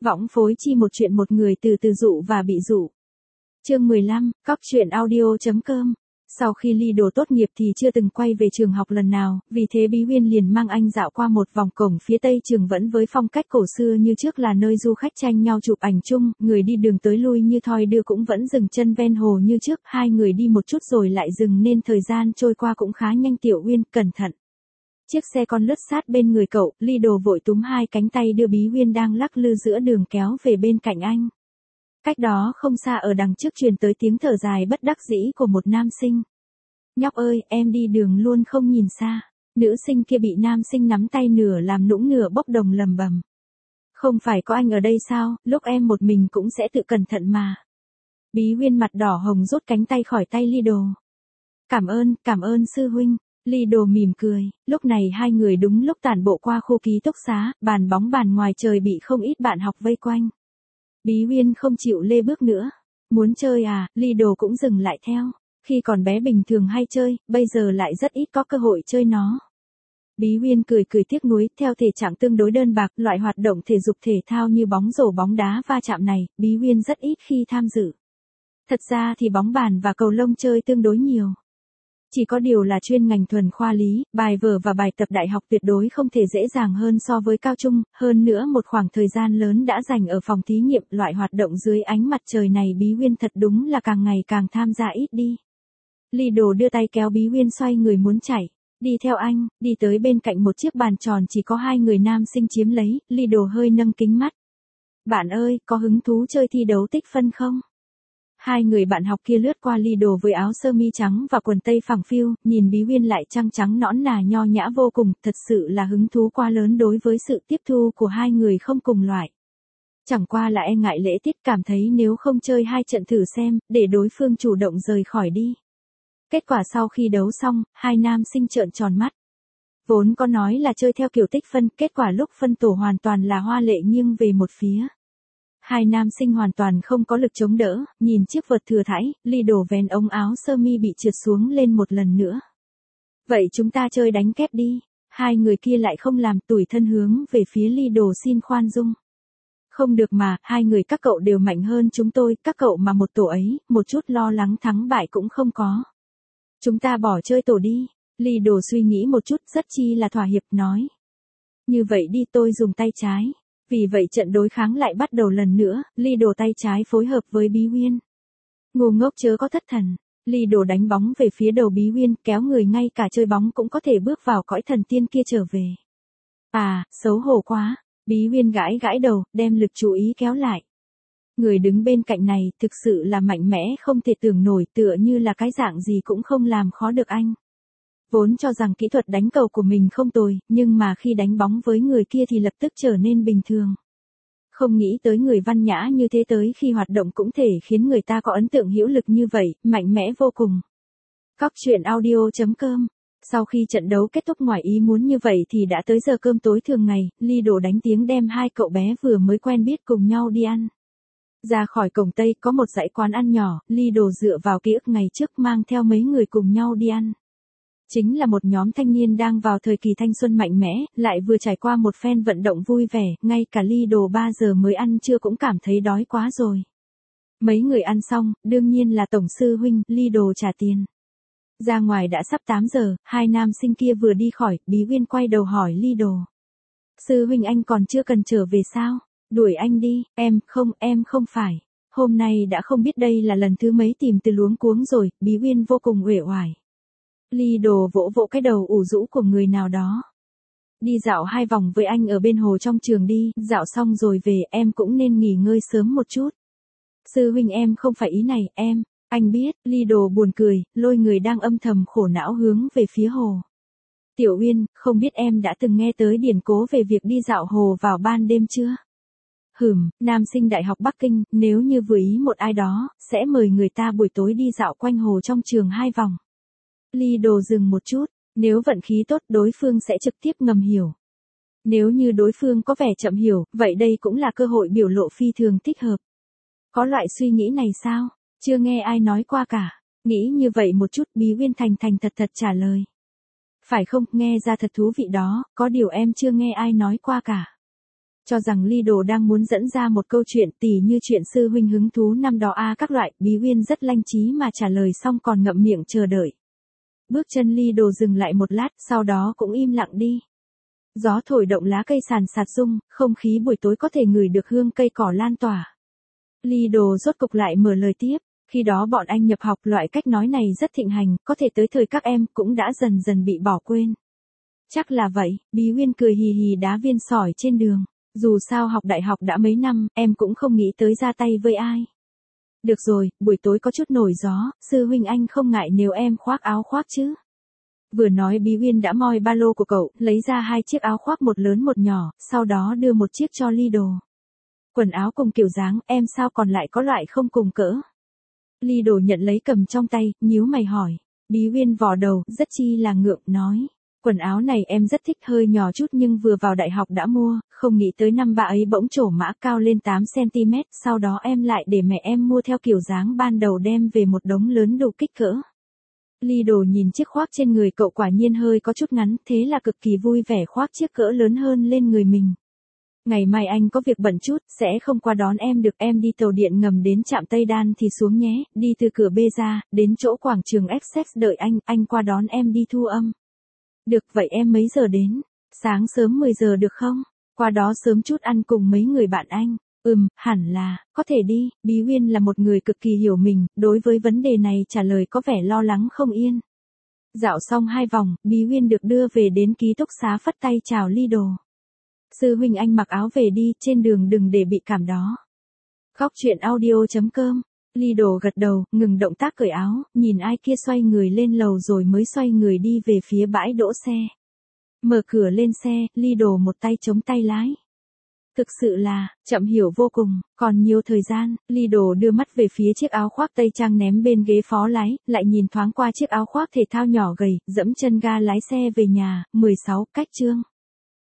Võng phối chi một chuyện một người từ từ dụ và bị dụ. Chương 15, Cóc truyện audio.com. Sau khi Ly Đồ tốt nghiệp thì chưa từng quay về trường học lần nào, vì thế Bí Huyên liền mang anh dạo qua một vòng cổng phía tây trường vẫn với phong cách cổ xưa như trước là nơi du khách tranh nhau chụp ảnh chung, người đi đường tới lui như thoi đưa cũng vẫn dừng chân ven hồ như trước, hai người đi một chút rồi lại dừng nên thời gian trôi qua cũng khá nhanh. Tiểu Huyên, cẩn thận. Chiếc xe con lướt sát bên người cậu, Ly Đồ vội túm hai cánh tay đưa Bí Huyên đang lắc lư giữa đường kéo về bên cạnh anh. Cách đó không xa ở đằng trước truyền tới tiếng thở dài bất đắc dĩ của một nam sinh. Nhóc ơi, em đi đường luôn không nhìn xa. Nữ sinh kia bị nam sinh nắm tay nửa làm nũng nửa bốc đồng lầm bầm. Không phải có anh ở đây sao, lúc em một mình cũng sẽ tự cẩn thận mà. Bí Huyên mặt đỏ hồng rút cánh tay khỏi tay Ly Đồ. Cảm ơn sư huynh. Ly Đồ mỉm cười, lúc này hai người đúng lúc tản bộ qua khu ký túc xá, bàn bóng bàn ngoài trời bị không ít bạn học vây quanh. Bí Huyên không chịu lê bước nữa. Muốn chơi à, Ly Đồ cũng dừng lại theo. Khi còn bé bình thường hay chơi, bây giờ lại rất ít có cơ hội chơi nó. Bí Huyên cười tiếc nuối, theo thể trạng tương đối đơn bạc, loại hoạt động thể dục thể thao như bóng rổ bóng đá va chạm này, Bí Huyên rất ít khi tham dự. Thật ra thì bóng bàn và cầu lông chơi tương đối nhiều. Chỉ có điều là chuyên ngành thuần khoa lý, bài vở và bài tập đại học tuyệt đối không thể dễ dàng hơn so với cao trung, hơn nữa một khoảng thời gian lớn đã dành ở phòng thí nghiệm, loại hoạt động dưới ánh mặt trời này Bí Huyên thật đúng là càng ngày càng tham gia ít đi. Ly Đồ đưa tay kéo Bí Huyên xoay người muốn chạy. Đi theo anh, đi tới bên cạnh một chiếc bàn tròn chỉ có hai người nam sinh chiếm lấy, Ly Đồ hơi nâng kính mắt. Bạn ơi, có hứng thú chơi thi đấu tích phân không? Hai người bạn học kia lướt qua Ly Đồ với áo sơ mi trắng và quần tây phẳng phiu, nhìn Bí Huyên lại trăng trắng nõn nà nho nhã vô cùng, thật sự là hứng thú quá lớn đối với sự tiếp thu của hai người không cùng loại. Chẳng qua là e ngại lễ tiết, cảm thấy nếu không chơi hai trận thử xem, để đối phương chủ động rời khỏi đi. Kết quả sau khi đấu xong, hai nam sinh trợn tròn mắt. Vốn có nói là chơi theo kiểu tích phân, kết quả lúc phân tổ hoàn toàn là hoa lệ nghiêng về một phía. Hai nam sinh hoàn toàn không có lực chống đỡ, nhìn chiếc vợt thừa thãi, Ly Đồ vén ống áo sơ mi bị trượt xuống lên một lần nữa. Vậy chúng ta chơi đánh kép đi. Hai người kia lại không làm, tủi thân hướng về phía Ly Đồ xin khoan dung. Không được mà, hai người các cậu đều mạnh hơn chúng tôi, các cậu mà một tổ ấy, một chút lo lắng thắng bại cũng không có. Chúng ta bỏ chơi tổ đi. Ly Đồ suy nghĩ một chút, rất chi là thỏa hiệp, nói. Như vậy đi, tôi dùng tay trái. Vì vậy trận đối kháng lại bắt đầu lần nữa, Ly Đồ tay trái phối hợp với Bí Huyên. Ngu ngốc chớ có thất thần. Ly Đồ đánh bóng về phía đầu Bí Huyên, kéo người ngay cả chơi bóng cũng có thể bước vào cõi thần tiên kia trở về. À, xấu hổ quá. Bí Huyên gãi đầu, đem lực chú ý kéo lại. Người đứng bên cạnh này thực sự là mạnh mẽ không thể tưởng nổi, tựa như là cái dạng gì cũng không làm khó được anh. Vốn cho rằng kỹ thuật đánh cầu của mình không tồi, nhưng mà khi đánh bóng với người kia thì lập tức trở nên bình thường. Không nghĩ tới người văn nhã như thế tới khi hoạt động cũng thể khiến người ta có ấn tượng hữu lực như vậy, mạnh mẽ vô cùng. Cóc truyện audio.com. Sau khi trận đấu kết thúc ngoài ý muốn như vậy thì đã tới giờ cơm tối thường ngày, Ly Đồ đánh tiếng đem hai cậu bé vừa mới quen biết cùng nhau đi ăn. Ra khỏi cổng Tây có một dãy quán ăn nhỏ, Ly Đồ dựa vào ký ức ngày trước mang theo mấy người cùng nhau đi ăn. Chính là một nhóm thanh niên đang vào thời kỳ thanh xuân mạnh mẽ, lại vừa trải qua một phen vận động vui vẻ, ngay cả Ly Đồ 3 giờ mới ăn trưa cũng cảm thấy đói quá rồi. Mấy người ăn xong, đương nhiên là tổng sư huynh, Ly Đồ trả tiền. Ra ngoài đã sắp 8 giờ, hai nam sinh kia vừa đi khỏi, Bí Huyên quay đầu hỏi Ly Đồ. Sư huynh anh còn chưa cần trở về sao? Đuổi anh đi, em không phải. Hôm nay đã không biết đây là lần thứ mấy tìm từ luống cuống rồi, Bí Huyên vô cùng uể oải. Ly Đồ vỗ cái đầu ủ rũ của người nào đó. Đi dạo 2 vòng với anh ở bên hồ trong trường đi, dạo xong rồi về, em cũng nên nghỉ ngơi sớm một chút. Sư huynh em không phải ý này, anh biết, Ly Đồ buồn cười, lôi người đang âm thầm khổ não hướng về phía hồ. Tiểu Uyên, không biết em đã từng nghe tới điển cố về việc đi dạo hồ vào ban đêm chưa? Nam sinh Đại học Bắc Kinh, nếu như vừa ý một ai đó, sẽ mời người ta buổi tối đi dạo quanh hồ trong trường 2 vòng. Ly Đồ dừng một chút, nếu vận khí tốt đối phương sẽ trực tiếp ngầm hiểu. Nếu như đối phương có vẻ chậm hiểu, vậy đây cũng là cơ hội biểu lộ phi thường thích hợp. Có loại suy nghĩ này sao? Chưa nghe ai nói qua cả. Nghĩ như vậy một chút, Bí Huyên thành thật trả lời. Phải không, nghe ra thật thú vị đó, có điều em chưa nghe ai nói qua cả. Cho rằng Lido đang muốn dẫn ra một câu chuyện tỉ như chuyện sư huynh hứng thú năm đó các loại, Bí Uyên rất lanh trí mà trả lời xong còn ngậm miệng chờ đợi. Bước chân Lido dừng lại một lát, sau đó cũng im lặng đi. Gió thổi động lá cây sàn sạt rung, không khí buổi tối có thể ngửi được hương cây cỏ lan tỏa. Lido rốt cục lại mở lời tiếp, khi đó bọn anh nhập học loại cách nói này rất thịnh hành, có thể tới thời các em cũng đã dần dần bị bỏ quên. Chắc là vậy, Bí Uyên cười hì hì đá viên sỏi trên đường. Dù sao học đại học đã mấy năm, em cũng không nghĩ tới ra tay với ai. Được rồi, buổi tối có chút nổi gió, sư huynh anh không ngại nếu em khoác áo khoác chứ. Vừa nói Bí Uyên đã moi ba lô của cậu, lấy ra 2 chiếc áo khoác một lớn một nhỏ, sau đó đưa một chiếc cho Lido. Quần áo cùng kiểu dáng, em sao còn lại có loại không cùng cỡ. Lido nhận lấy cầm trong tay, nhíu mày hỏi. Bí Uyên vò đầu, rất chi là ngượng, nói. Quần áo này em rất thích, hơi nhỏ chút nhưng vừa vào đại học đã mua, không nghĩ tới năm bà ấy bỗng trổ mã cao lên 8cm, sau đó em lại để mẹ em mua theo kiểu dáng ban đầu đem về một đống lớn đủ kích cỡ. Lido nhìn chiếc khoác trên người cậu quả nhiên hơi có chút ngắn, thế là cực kỳ vui vẻ khoác chiếc cỡ lớn hơn lên người mình. Ngày mai anh có việc bận chút, sẽ không qua đón em được, em đi tàu điện ngầm đến trạm Tây Đan thì xuống nhé, đi từ cửa B ra, đến chỗ quảng trường Essex đợi anh qua đón em đi thu âm. Được, vậy em mấy giờ đến? Sáng sớm 10 giờ được không? Qua đó sớm chút ăn cùng mấy người bạn anh. Hẳn là, có thể đi. Bí Uyên là một người cực kỳ hiểu mình, đối với vấn đề này trả lời có vẻ lo lắng không yên. Dạo xong 2 vòng, Bí Uyên được đưa về đến ký túc xá phất tay chào Lido. Sư huynh anh mặc áo về đi, trên đường đừng để bị cảm đó. Khóc chuyện audio.com. Lido gật đầu, ngừng động tác cởi áo, nhìn ai kia xoay người lên lầu rồi mới xoay người đi về phía bãi đỗ xe. Mở cửa lên xe, Lido một tay chống tay lái. Thực sự là, chậm hiểu vô cùng, còn nhiều thời gian, Lido đưa mắt về phía chiếc áo khoác tây trang ném bên ghế phó lái, lại nhìn thoáng qua chiếc áo khoác thể thao nhỏ gầy, dẫm chân ga lái xe về nhà. 16, cách chương.